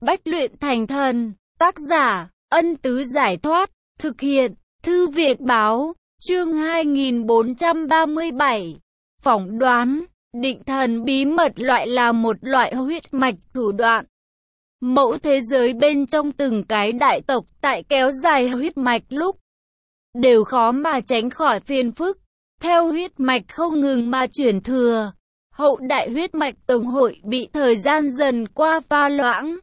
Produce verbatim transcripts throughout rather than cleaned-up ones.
Bách luyện thành thần. Tác giả, Ân Tứ Giải Thoát. Thực hiện, Thư Việt Báo. Chương hai nghìn bốn trăm ba mươi bảy. Phỏng đoán, định thần bí mật loại là một loại huyết mạch thủ đoạn. Mẫu thế giới bên trong từng cái đại tộc tại kéo dài huyết mạch lúc đều khó mà tránh khỏi phiền phức. Theo huyết mạch không ngừng mà chuyển thừa, hậu đại huyết mạch tổng hội bị thời gian dần qua pha loãng.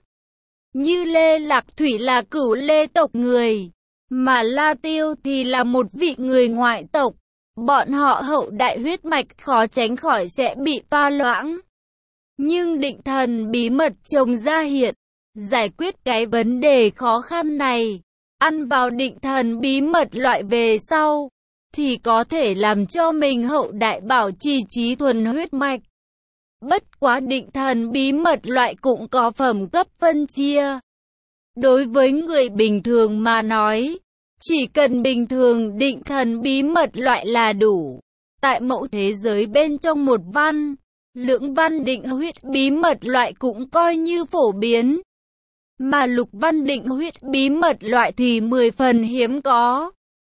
Như Lê Lạc Thủy là cửu Lê tộc người, mà La Tiêu thì là một vị người ngoại tộc. Bọn họ hậu đại huyết mạch khó tránh khỏi sẽ bị pha loãng. Nhưng định thần bí mật trồng ra hiện, giải quyết cái vấn đề khó khăn này. Ăn vào định thần bí mật loại về sau, thì có thể làm cho mình hậu đại bảo trì trí thuần huyết mạch. Bất quá định thần bí mật loại cũng có phẩm cấp phân chia. Đối với người bình thường mà nói, chỉ cần bình thường định thần bí mật loại là đủ. Tại mẫu thế giới bên trong một văn, lưỡng văn định huyết bí mật loại cũng coi như phổ biến. Mà lục văn định huyết bí mật loại thì mười phần hiếm có.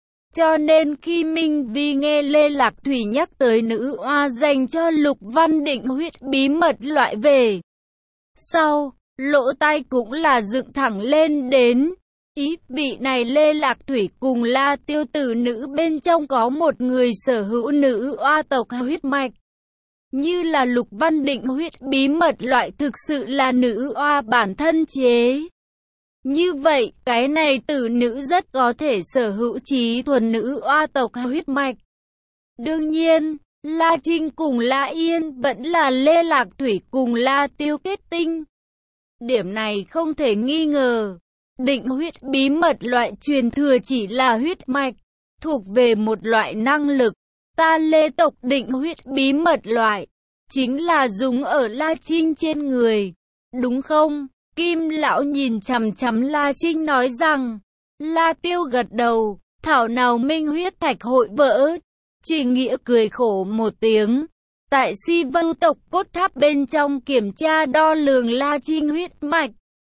Cho nên khi Minh Vi nghe Lê Lạc Thủy nhắc tới nữ oa dành cho lục văn định huyết bí mật loại về sau, lỗ tai cũng là dựng thẳng lên đến. Ý vị này Lê Lạc Thủy cùng La Tiêu tử nữ bên trong có một người sở hữu nữ oa tộc huyết mạch. Như là lục văn định huyết bí mật loại thực sự là nữ oa bản thân chế. Như vậy, cái này tử nữ rất có thể sở hữu trí thuần nữ oa tộc huyết mạch. Đương nhiên, La Trinh cùng La Yên vẫn là Lê Lạc Thủy cùng La Tiêu kết tinh. Điểm này không thể nghi ngờ. Định huyết bí mật loại truyền thừa chỉ là huyết mạch, thuộc về một loại năng lực. Ta Lê tộc định huyết bí mật loại, chính là dùng ở La Trinh trên người, đúng không? Kim lão nhìn chằm chằm La Trinh nói rằng. La Tiêu gật đầu, thảo nào minh huyết thạch hội vỡ. Chỉ Nghĩa cười khổ một tiếng. Tại Si Vưu tộc cốt tháp bên trong kiểm tra đo lường La Trinh huyết mạch,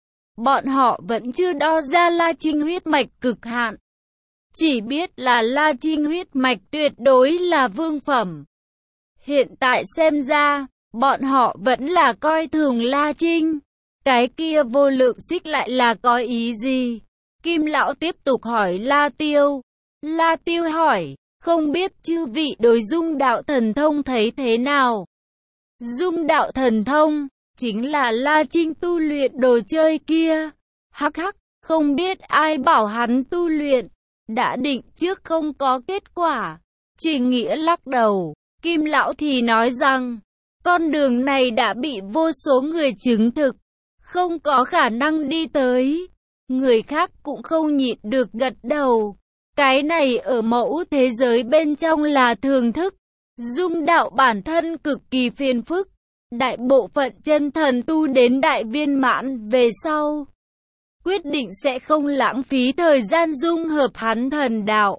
bọn họ vẫn chưa đo ra La Trinh huyết mạch cực hạn. Chỉ biết là La Trinh huyết mạch tuyệt đối là vương phẩm. Hiện tại xem ra, bọn họ vẫn là coi thường La Trinh. Cái kia vô lượng xích lại là có ý gì? Kim lão tiếp tục hỏi La Tiêu. La Tiêu hỏi, không biết chư vị đối dung đạo thần thông thấy thế nào? Dung đạo thần thông, chính là La Trinh tu luyện đồ chơi kia. Hắc hắc, không biết ai bảo hắn tu luyện. Đã định trước không có kết quả. Chỉ Nghĩa lắc đầu. Kim lão thì nói rằng, con đường này đã bị vô số người chứng thực, không có khả năng đi tới. Người khác cũng không nhịn được gật đầu. Cái này ở mẫu thế giới bên trong là thường thức. Dung đạo bản thân cực kỳ phiền phức. Đại bộ phận chân thần tu đến đại viên mãn về sau, quyết định sẽ không lãng phí thời gian dung hợp hắn thần đạo,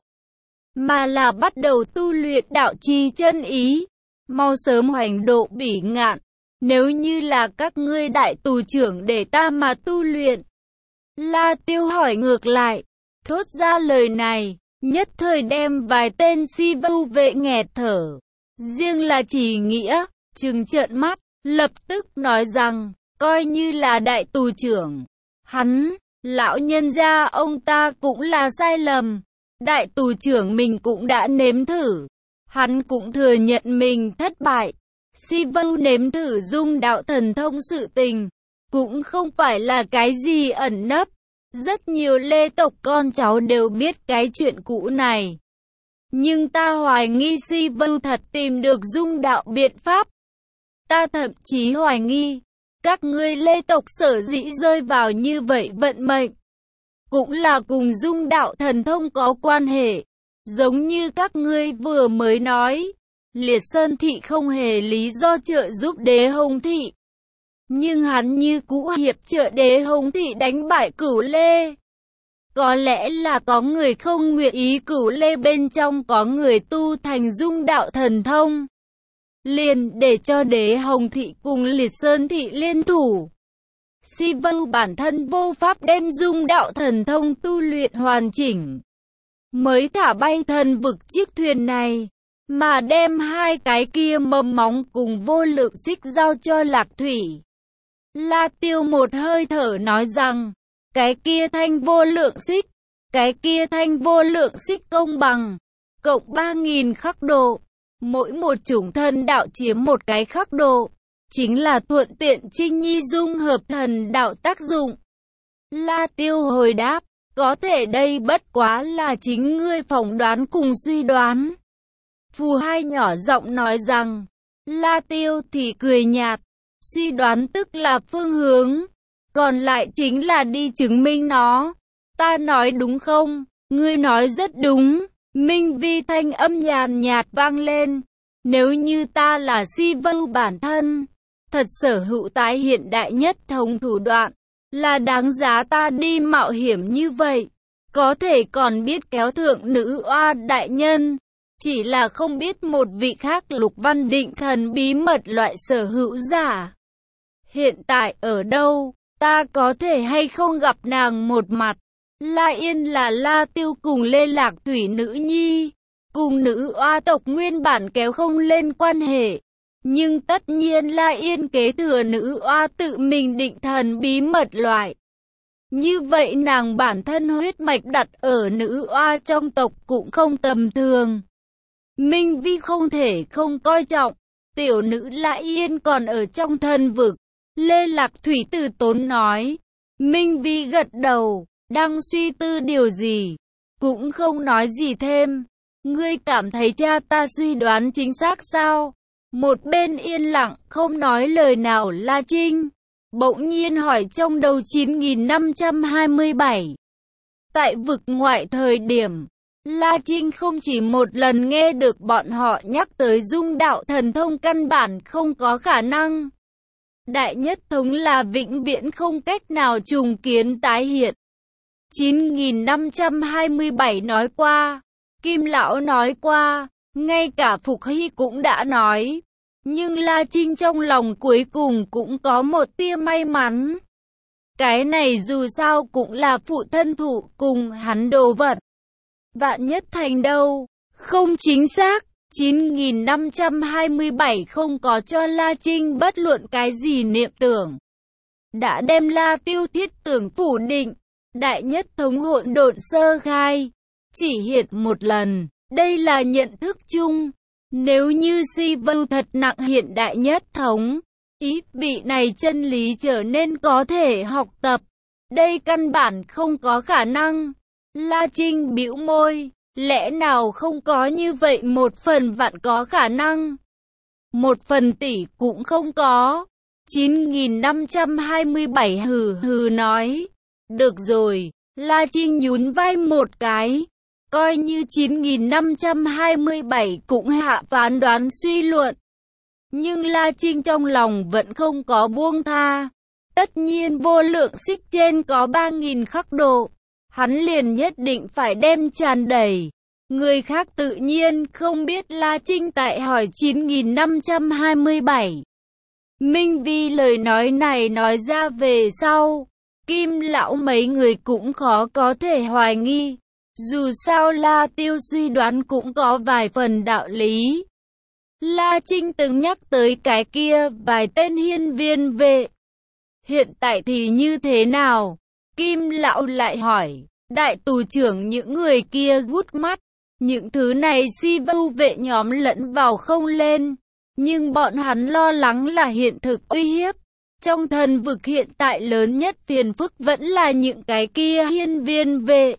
mà là bắt đầu tu luyện đạo chi chân ý, mau sớm hoành độ bỉ ngạn. Nếu như là các ngươi đại tù trưởng để ta mà tu luyện. La Tiêu hỏi ngược lại, thốt ra lời này, nhất thời đem vài tên Si Vưu vệ nghẹt thở. Riêng là Chỉ Nghĩa, trừng trợn mắt, lập tức nói rằng, coi như là đại tù trưởng, hắn, lão nhân gia ông ta cũng là sai lầm. Đại tù trưởng mình cũng đã nếm thử, hắn cũng thừa nhận mình thất bại. Si Vưu nếm thử dung đạo thần thông sự tình, cũng không phải là cái gì ẩn nấp. Rất nhiều Lê tộc con cháu đều biết cái chuyện cũ này. Nhưng ta hoài nghi Si Vưu thật tìm được dung đạo biện pháp. Ta thậm chí hoài nghi, các ngươi Lê tộc sở dĩ rơi vào như vậy vận mệnh, cũng là cùng dung đạo thần thông có quan hệ. Giống như các ngươi vừa mới nói, Liệt Sơn Thị không hề lý do trợ giúp Đế Hồng Thị. Nhưng hắn như cũ hiệp trợ Đế Hồng Thị đánh bại Cửu Lê. Có lẽ là có người không nguyện ý Cửu Lê bên trong có người tu thành dung đạo thần thông, liền để cho Đế Hồng Thị cùng Liệt Sơn Thị liên thủ. Si Vưu bản thân vô pháp đem dung đạo thần thông tu luyện hoàn chỉnh, mới thả bay thần vực chiếc thuyền này, mà đem hai cái kia mầm móng cùng vô lượng xích giao cho Lạc Thủy. La Tiêu một hơi thở nói rằng, cái kia thanh vô lượng xích, cái kia thanh vô lượng xích công bằng, cộng ba nghìn khắc độ, mỗi một chủng thần đạo chiếm một cái khắc độ, chính là thuận tiện Trinh Nhi dung hợp thần đạo tác dụng. La Tiêu hồi đáp, có thể đây bất quá là chính ngươi phỏng đoán cùng suy đoán. Phù Hai nhỏ giọng nói rằng, La Tiêu thì cười nhạt, suy đoán tức là phương hướng, còn lại chính là đi chứng minh nó. Ta nói đúng không? Ngươi nói rất đúng. Minh Vi thanh âm nhàn nhạt vang lên. Nếu như ta là Si Vưu bản thân, thật sở hữu tái hiện đại nhất thống thủ đoạn, là đáng giá ta đi mạo hiểm như vậy. Có thể còn biết kéo thượng nữ oa đại nhân, chỉ là không biết một vị khác Lục Văn Định Thần bí mật loại sở hữu giả hiện tại ở đâu, ta có thể hay không gặp nàng một mặt. La Yên là La Tiêu cùng Lê Lạc Thủy nữ nhi, cùng nữ oa tộc nguyên bản kéo không lên quan hệ, nhưng tất nhiên La Yên kế thừa nữ oa tự mình định thần bí mật loại. Như vậy nàng bản thân huyết mạch đặt ở nữ oa trong tộc cũng không tầm thường. Minh Vi không thể không coi trọng, tiểu nữ La Yên còn ở trong thần vực. Lê Lạc Thủy từ tốn nói. Minh Vi gật đầu, đang suy tư điều gì, cũng không nói gì thêm. Ngươi cảm thấy cha ta suy đoán chính xác sao? Một bên yên lặng, không nói lời nào La Trinh bỗng nhiên hỏi trong đầu chín nghìn năm trăm hai mươi bảy. Tại vực ngoại thời điểm, La Trinh không chỉ một lần nghe được bọn họ nhắc tới dung đạo thần thông căn bản không có khả năng. Đại nhất thống là vĩnh viễn không cách nào trùng kiến tái hiện. chín nghìn năm trăm hai mươi bảy nói qua, Kim Lão nói qua, ngay cả Phục Hy cũng đã nói. Nhưng La Trinh trong lòng cuối cùng cũng có một tia may mắn. Cái này dù sao cũng là phụ thân thụ cùng hắn đồ vật. Vạn nhất thành đâu? Không chính xác. chín nghìn năm trăm hai mươi bảy không có cho La Trinh bất luận cái gì niệm tưởng. Đã đem La Tiêu thiết tưởng phủ định. Đại nhất thống hỗn độn sơ khai. Chỉ hiện một lần. Đây là nhận thức chung. Nếu như Si Vưu thật nặng hiện đại nhất thống, ý vị này chân lý trở nên có thể học tập. Đây căn bản không có khả năng. La Trinh bĩu môi, lẽ nào không có như vậy một phần vạn có khả năng? Một phần tỷ cũng không có. chín nghìn năm trăm hai mươi bảy hừ hừ nói. Được rồi, La Trinh nhún vai một cái. Coi như chín nghìn năm trăm hai mươi bảy cũng hạ phán đoán suy luận. Nhưng La Trinh trong lòng vẫn không có buông tha. Tất nhiên vô lượng xích trên có ba nghìn khắc độ. Hắn liền nhất định phải đem tràn đầy. Người khác tự nhiên không biết La Trinh tại hỏi chín nghìn năm trăm hai mươi bảy. Minh Vi lời nói này nói ra về sau, Kim Lão mấy người cũng khó có thể hoài nghi. Dù sao La Tiêu suy đoán cũng có vài phần đạo lý. La Trinh từng nhắc tới cái kia vài tên hiên viên vệ. Hiện tại thì như thế nào? Kim Lão lại hỏi. Đại tù trưởng những người kia vút mắt. Những thứ này Si Vưu vệ nhóm lẫn vào không lên. Nhưng bọn hắn lo lắng là hiện thực uy hiếp. Trong thần vực hiện tại lớn nhất phiền phức vẫn là những cái kia hiên viên vệ.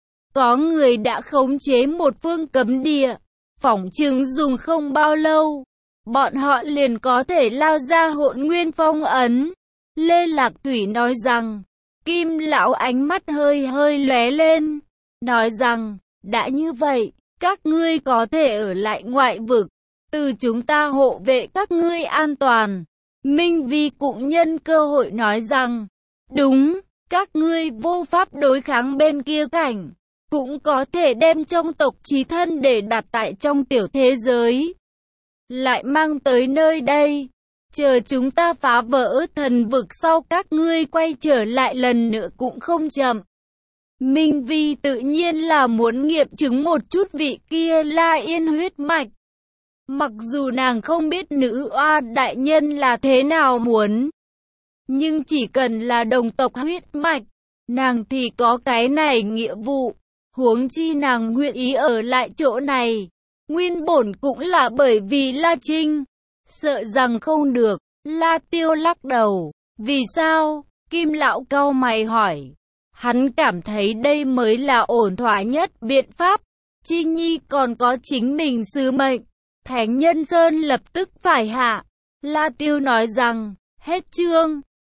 Có người đã khống chế một phương cấm địa, phỏng chừng dùng không bao lâu, bọn họ liền có thể lao ra hỗn nguyên phong ấn. Lê Lạc Thủy nói rằng, Kim Lão ánh mắt hơi hơi lóe lên, nói rằng, đã như vậy, các ngươi có thể ở lại ngoại vực, từ chúng ta hộ vệ các ngươi an toàn. Minh Vi cũng nhân cơ hội nói rằng, đúng, các ngươi vô pháp đối kháng bên kia cảnh. Cũng có thể đem trong tộc chí thân để đặt tại trong tiểu thế giới. Lại mang tới nơi đây. chờ chúng ta phá vỡ thần vực sau các ngươi quay trở lại lần nữa cũng không chậm. Minh Vi tự nhiên là muốn nghiệm chứng một chút vị kia La Yên huyết mạch. Mặc dù nàng không biết nữ oa đại nhân là thế nào muốn, nhưng chỉ cần là đồng tộc huyết mạch, nàng thì có cái này nghĩa vụ. Huống chi nàng nguyện ý ở lại chỗ này, nguyên bổn cũng là bởi vì La Trinh. Sợ rằng không được. La Tiêu lắc đầu. Vì sao? Kim lão cau mày hỏi. Hắn cảm thấy đây mới là ổn thỏa nhất biện pháp. Trinh Nhi còn có chính mình sứ mệnh. Thánh Nhân Sơn lập tức phải hạ. La Tiêu nói rằng, hết chương.